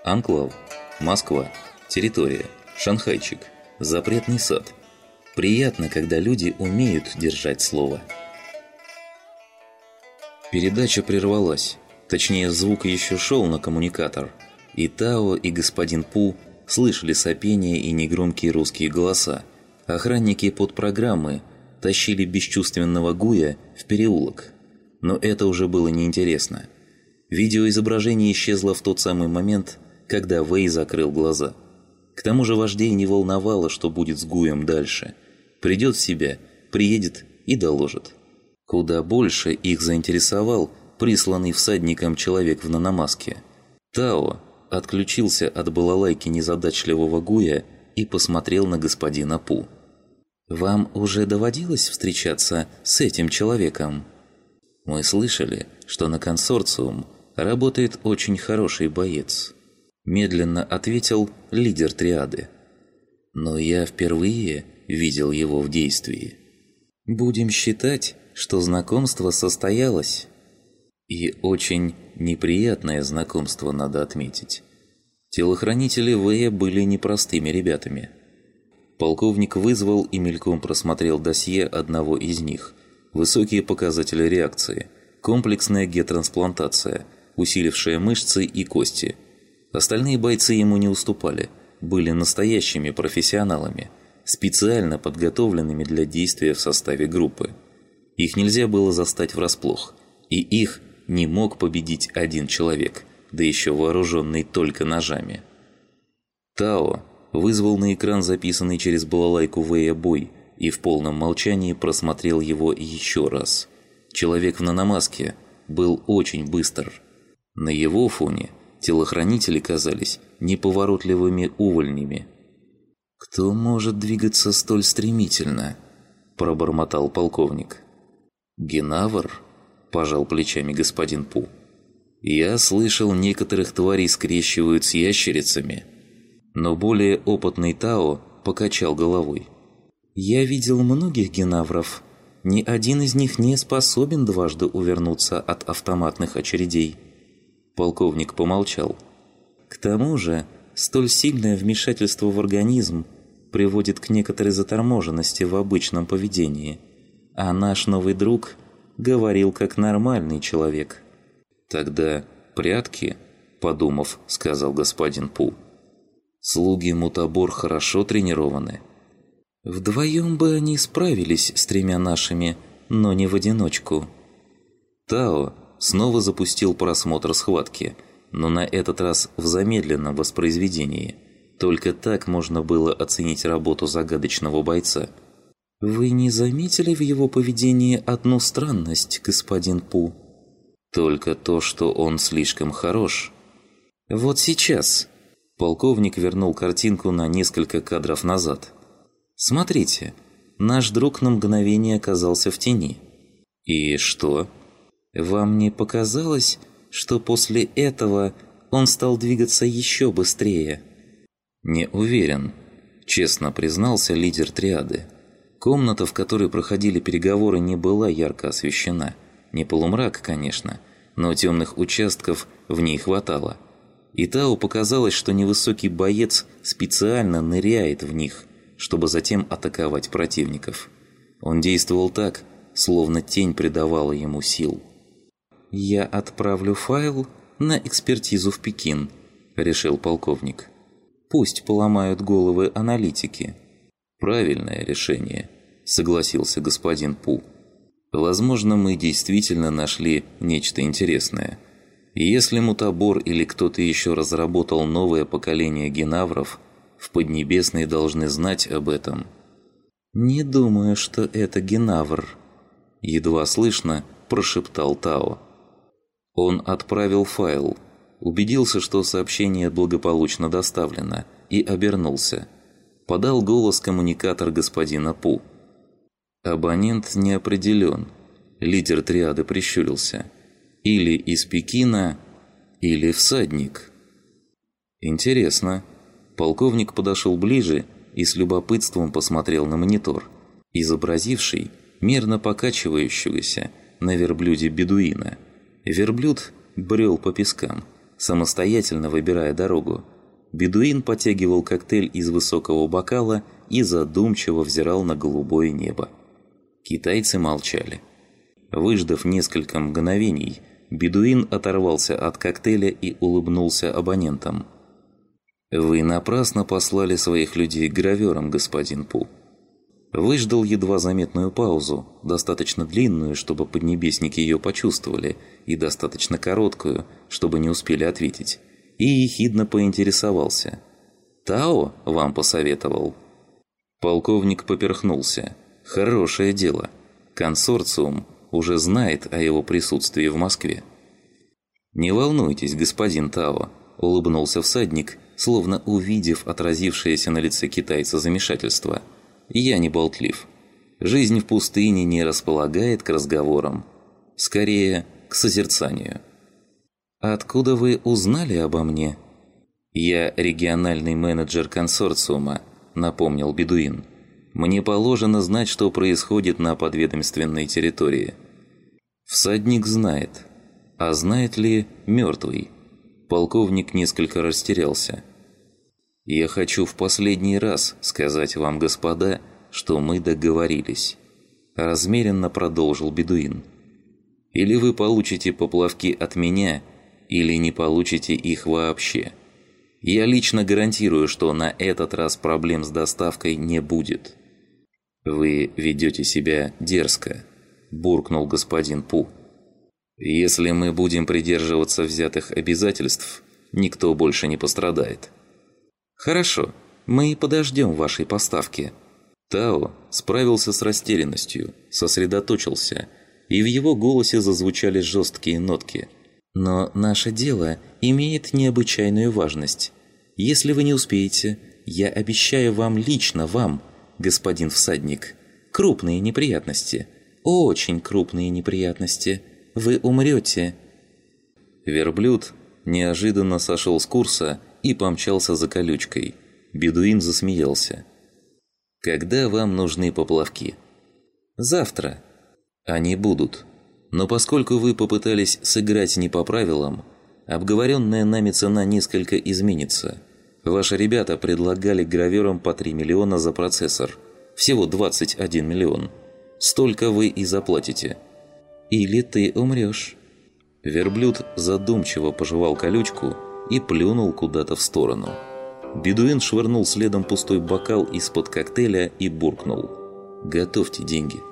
Анклав. Москва. Территория. Шанхайчик. Запретный сад. Приятно, когда люди умеют держать слово. Передача прервалась. Точнее, звук еще шел на коммуникатор. И Тао, и господин Пу слышали сопение и негромкие русские голоса. Охранники подпрограммы тащили бесчувственного Гуя в переулок. Но это уже было неинтересно. Видеоизображение исчезло в тот самый момент, когда Вэй закрыл глаза. К тому же вождей не волновало, что будет с Гуем дальше. Придет в себя, приедет и доложит. Куда больше их заинтересовал присланный всадником человек в наномаске. Тао отключился от балалайки незадачливого Гуя и посмотрел на господина Пу. «Вам уже доводилось встречаться с этим человеком?» «Мы слышали, что на консорциум работает очень хороший боец», медленно ответил лидер триады. «Но я впервые видел его в действии». «Будем считать, что знакомство состоялось». И очень неприятное знакомство, надо отметить. Телохранители Вэя были непростыми ребятами. Полковник вызвал и мельком просмотрел досье одного из них. Высокие показатели реакции, комплексная гетрансплантация, усилившая мышцы и кости. Остальные бойцы ему не уступали, были настоящими профессионалами, специально подготовленными для действия в составе группы. Их нельзя было застать врасплох, и их не мог победить один человек, да еще вооруженный только ножами. Тао вызвал на экран записанный через балалайку Вэя бой и в полном молчании просмотрел его еще раз. Человек в наномаске был очень быстр. На его фоне телохранители казались неповоротливыми увольнями. «Кто может двигаться столь стремительно?» – пробормотал полковник. «Генавр?» – пожал плечами господин Пу. «Я слышал, некоторых тварей скрещивают с ящерицами». Но более опытный Тао покачал головой. «Я видел многих генавров. Ни один из них не способен дважды увернуться от автоматных очередей». Полковник помолчал. «К тому же, столь сильное вмешательство в организм приводит к некоторой заторможенности в обычном поведении. А наш новый друг говорил как нормальный человек». «Тогда прятки?» – подумав, сказал господин Пу. «Слуги Мутабор хорошо тренированы». «Вдвоем бы они справились с тремя нашими, но не в одиночку». Тао снова запустил просмотр схватки, но на этот раз в замедленном воспроизведении. Только так можно было оценить работу загадочного бойца. «Вы не заметили в его поведении одну странность, господин Пу?» «Только то, что он слишком хорош». «Вот сейчас». Полковник вернул картинку на несколько кадров назад. «Смотрите, наш друг на мгновение оказался в тени». «И что?» «Вам не показалось, что после этого он стал двигаться еще быстрее?» «Не уверен», – честно признался лидер триады. Комната, в которой проходили переговоры, не была ярко освещена. Не полумрак, конечно, но темных участков в ней хватало. И Тао показалось, что невысокий боец специально ныряет в них, чтобы затем атаковать противников. Он действовал так, словно тень придавала ему сил. «Я отправлю файл на экспертизу в Пекин», – решил полковник. «Пусть поломают головы аналитики». «Правильное решение», – согласился господин Пу. «Возможно, мы действительно нашли нечто интересное. И если Мутабор или кто-то еще разработал новое поколение генавров, в Поднебесной должны знать об этом». «Не думаю, что это генавр», – едва слышно прошептал Тао. Он отправил файл, убедился, что сообщение благополучно доставлено, и обернулся. Подал голос коммуникатор господина Пу. «Абонент не определен», – лидер триады прищурился. «Или из Пекина, или всадник». «Интересно». Полковник подошел ближе и с любопытством посмотрел на монитор, изобразивший мерно покачивающегося на верблюде бедуина. Верблюд брел по пескам. самостоятельно выбирая дорогу. Бедуин потягивал коктейль из высокого бокала и задумчиво взирал на голубое небо. Китайцы молчали. Выждав несколько мгновений, бедуин оторвался от коктейля и улыбнулся абонентам. «Вы напрасно послали своих людей к гравёрам, господин Пу». Выждал едва заметную паузу, достаточно длинную, чтобы поднебесники ее почувствовали, и достаточно короткую, чтобы не успели ответить, и ехидно поинтересовался. «Тао вам посоветовал?» Полковник поперхнулся. «Хорошее дело. Консорциум уже знает о его присутствии в Москве». «Не волнуйтесь, господин Тао», – улыбнулся всадник, словно увидев отразившееся на лице китайца замешательство. «Я не болтлив. Жизнь в пустыне не располагает к разговорам. Скорее, к созерцанию». «Откуда вы узнали обо мне?» «Я региональный менеджер консорциума», – напомнил бедуин. «Мне положено знать, что происходит на подведомственной территории». Всадник знает. А знает ли мертвый? Полковник несколько растерялся. «Я хочу в последний раз сказать вам, господа, что мы договорились», – размеренно продолжил бедуин. «Или вы получите поплавки от меня, или не получите их вообще. Я лично гарантирую, что на этот раз проблем с доставкой не будет». «Вы ведете себя дерзко», – буркнул господин Пу. «Если мы будем придерживаться взятых обязательств, никто больше не пострадает». «Хорошо, мы подождем вашей поставки». Тао справился с растерянностью, сосредоточился, и в его голосе зазвучали жесткие нотки. «Но наше дело имеет необычайную важность. Если вы не успеете, я обещаю вам лично, вам, господин всадник, крупные неприятности, очень крупные неприятности. Вы умрете». Верблюд неожиданно сошел с курса и помчался за колючкой. Бедуин засмеялся. «Когда вам нужны поплавки?» «Завтра». «Они будут. Но поскольку вы попытались сыграть не по правилам, обговоренная нами цена несколько изменится. Ваши ребята предлагали гравёрам по 3 миллиона за процессор. Всего 21 миллион. Столько вы и заплатите». «Или ты умрешь». Верблюд задумчиво пожевал колючку и плюнул куда-то в сторону. Бедуин швырнул следом пустой бокал из-под коктейля и буркнул: «Готовьте деньги».